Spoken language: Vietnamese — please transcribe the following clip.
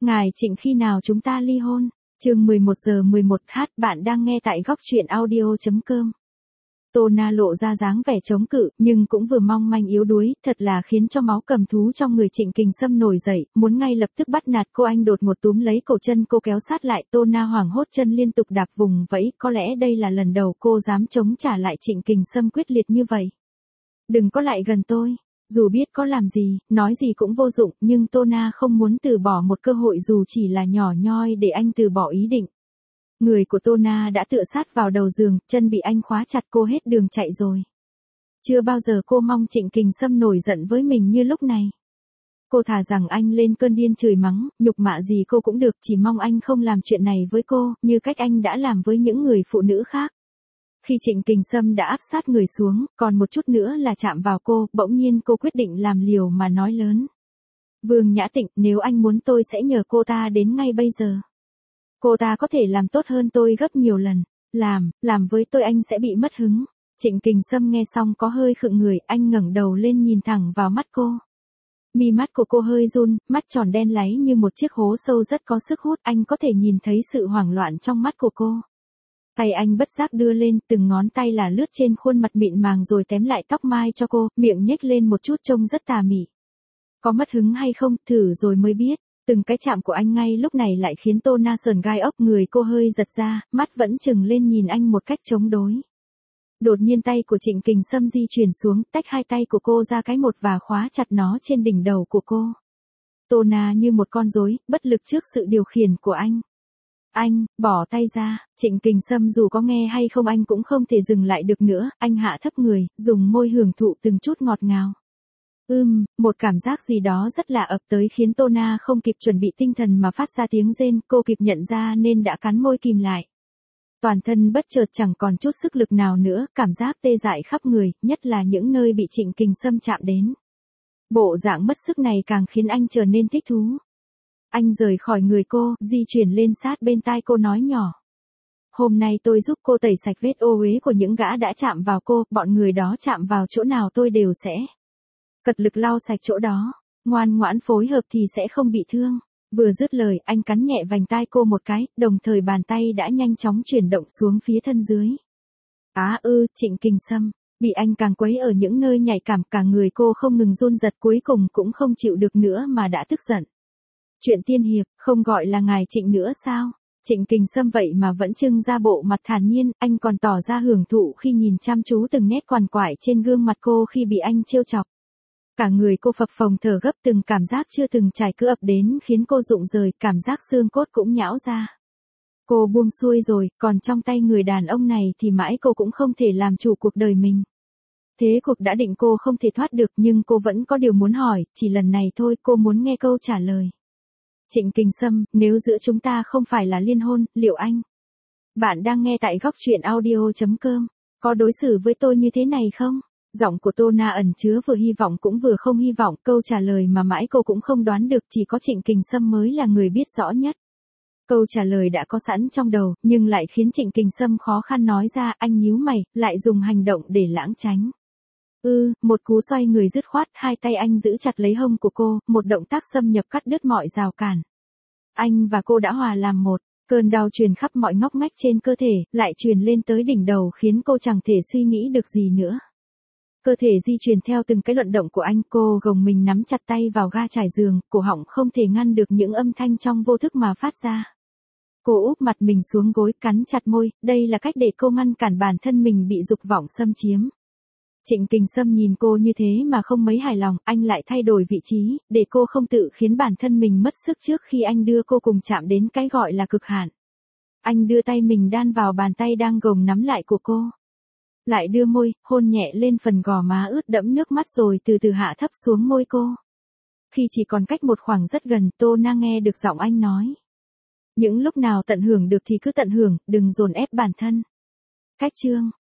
Ngài Trịnh khi nào chúng ta ly hôn? Chương 11:11h, bạn đang nghe tại góc truyện audio.com. Tô Na lộ ra dáng vẻ chống cự, nhưng cũng vừa mong manh yếu đuối, thật là khiến cho máu cầm thú trong người Trịnh Kình Sâm nổi dậy, muốn ngay lập tức bắt nạt cô. Anh đột ngột túm lấy cổ chân cô kéo sát lại. Tô Na hoảng hốt chân liên tục đạp vùng vẫy, có lẽ đây là lần đầu cô dám chống trả lại Trịnh Kình Sâm quyết liệt như vậy. Đừng có lại gần tôi. Dù biết có làm gì, nói gì cũng vô dụng, nhưng Tô Na không muốn từ bỏ một cơ hội dù chỉ là nhỏ nhoi để anh từ bỏ ý định. Người của Tô Na đã tựa sát vào đầu giường, chân bị anh khóa chặt, cô hết đường chạy rồi. Chưa bao giờ cô mong Trịnh Kình Sâm nổi giận với mình như lúc này. Cô thà rằng anh lên cơn điên chửi mắng, nhục mạ gì cô cũng được, chỉ mong anh không làm chuyện này với cô, như cách anh đã làm với những người phụ nữ khác. Khi Trịnh Kình Sâm đã áp sát người xuống, còn một chút nữa là chạm vào cô, bỗng nhiên cô quyết định làm liều mà nói lớn. Vương Nhã Tịnh, nếu anh muốn tôi sẽ nhờ cô ta đến ngay bây giờ. Cô ta có thể làm tốt hơn tôi gấp nhiều lần. Làm với tôi anh sẽ bị mất hứng. Trịnh Kình Sâm nghe xong có hơi khựng người, anh ngẩng đầu lên nhìn thẳng vào mắt cô. Mi mắt của cô hơi run, mắt tròn đen láy như một chiếc hố sâu rất có sức hút, anh có thể nhìn thấy sự hoảng loạn trong mắt của cô. Tay anh bất giác đưa lên, từng ngón tay là lướt trên khuôn mặt mịn màng rồi tém lại tóc mai cho cô, miệng nhếch lên một chút trông rất tà mị. Có mất hứng hay không, thử rồi mới biết. Từng cái chạm của anh ngay lúc này lại khiến Tô Na sờn gai ốc, người cô hơi giật ra, mắt vẫn trừng lên nhìn anh một cách chống đối. Đột nhiên tay của Trịnh Kình Sâm di chuyển xuống, tách hai tay của cô ra cái một và khóa chặt nó trên đỉnh đầu của cô. Tô Na như một con rối, bất lực trước sự điều khiển của anh. Anh, bỏ tay ra. Trịnh Kình Sâm dù có nghe hay không anh cũng không thể dừng lại được nữa, anh hạ thấp người, dùng môi hưởng thụ từng chút ngọt ngào. Một cảm giác gì đó rất lạ ập tới khiến Tô Na không kịp chuẩn bị tinh thần mà phát ra tiếng rên, cô kịp nhận ra nên đã cắn môi kìm lại. Toàn thân bất chợt chẳng còn chút sức lực nào nữa, cảm giác tê dại khắp người, nhất là những nơi bị Trịnh Kình Sâm chạm đến. Bộ dạng mất sức này càng khiến anh trở nên thích thú. Anh rời khỏi người cô, di chuyển lên sát bên tai cô nói nhỏ. Hôm nay tôi giúp cô tẩy sạch vết ô uế của những gã đã chạm vào cô, bọn người đó chạm vào chỗ nào tôi đều sẽ cật lực lau sạch chỗ đó, ngoan ngoãn phối hợp thì sẽ không bị thương. Vừa dứt lời, anh cắn nhẹ vành tai cô một cái, đồng thời bàn tay đã nhanh chóng chuyển động xuống phía thân dưới. Trịnh Kình Sâm, bị anh càng quấy ở những nơi nhạy cảm, cả người cô không ngừng run giật, cuối cùng cũng không chịu được nữa mà đã tức giận. Chuyện tiên hiệp, không gọi là ngài Trịnh nữa sao? Trịnh Kình Sâm vậy mà vẫn trưng ra bộ mặt thản nhiên, anh còn tỏ ra hưởng thụ khi nhìn chăm chú từng nét quằn quại trên gương mặt cô khi bị anh trêu chọc. Cả người cô phập phồng thở gấp, từng cảm giác chưa từng trải cứ ập đến khiến cô rụng rời, cảm giác xương cốt cũng nhão ra. Cô buông xuôi rồi, còn trong tay người đàn ông này thì mãi cô cũng không thể làm chủ cuộc đời mình. Thế cuộc đã định cô không thể thoát được, nhưng cô vẫn có điều muốn hỏi, chỉ lần này thôi, cô muốn nghe câu trả lời. Trịnh Kình Sâm, nếu giữa chúng ta không phải là liên hôn, liệu anh? Bạn đang nghe tại góc truyện audio.com. Có đối xử với tôi như thế này không? Giọng của Tô Na ẩn chứa vừa hy vọng cũng vừa không hy vọng, câu trả lời mà mãi cô cũng không đoán được, chỉ có Trịnh Kình Sâm mới là người biết rõ nhất. Câu trả lời đã có sẵn trong đầu, nhưng lại khiến Trịnh Kình Sâm khó khăn nói ra, anh nhíu mày, lại dùng hành động để lãng tránh. Một cú xoay người dứt khoát, hai tay anh giữ chặt lấy hông của cô, một động tác xâm nhập cắt đứt mọi rào cản. Anh và cô đã hòa làm một, cơn đau truyền khắp mọi ngóc ngách trên cơ thể, lại truyền lên tới đỉnh đầu khiến cô chẳng thể suy nghĩ được gì nữa. Cơ thể di chuyển theo từng cái luận động của anh, cô gồng mình nắm chặt tay vào ga trải giường, cổ họng không thể ngăn được những âm thanh trong vô thức mà phát ra. Cô úp mặt mình xuống gối, cắn chặt môi, đây là cách để cô ngăn cản bản thân mình bị dục vọng xâm chiếm. Trịnh Kình Sâm nhìn cô như thế mà không mấy hài lòng, anh lại thay đổi vị trí, để cô không tự khiến bản thân mình mất sức trước khi anh đưa cô cùng chạm đến cái gọi là cực hạn. Anh đưa tay mình đan vào bàn tay đang gồng nắm lại của cô. Lại đưa môi, hôn nhẹ lên phần gò má ướt đẫm nước mắt rồi từ từ hạ thấp xuống môi cô. Khi chỉ còn cách một khoảng rất gần, Tô Na nghe được giọng anh nói. Những lúc nào tận hưởng được thì cứ tận hưởng, đừng dồn ép bản thân. Cách chương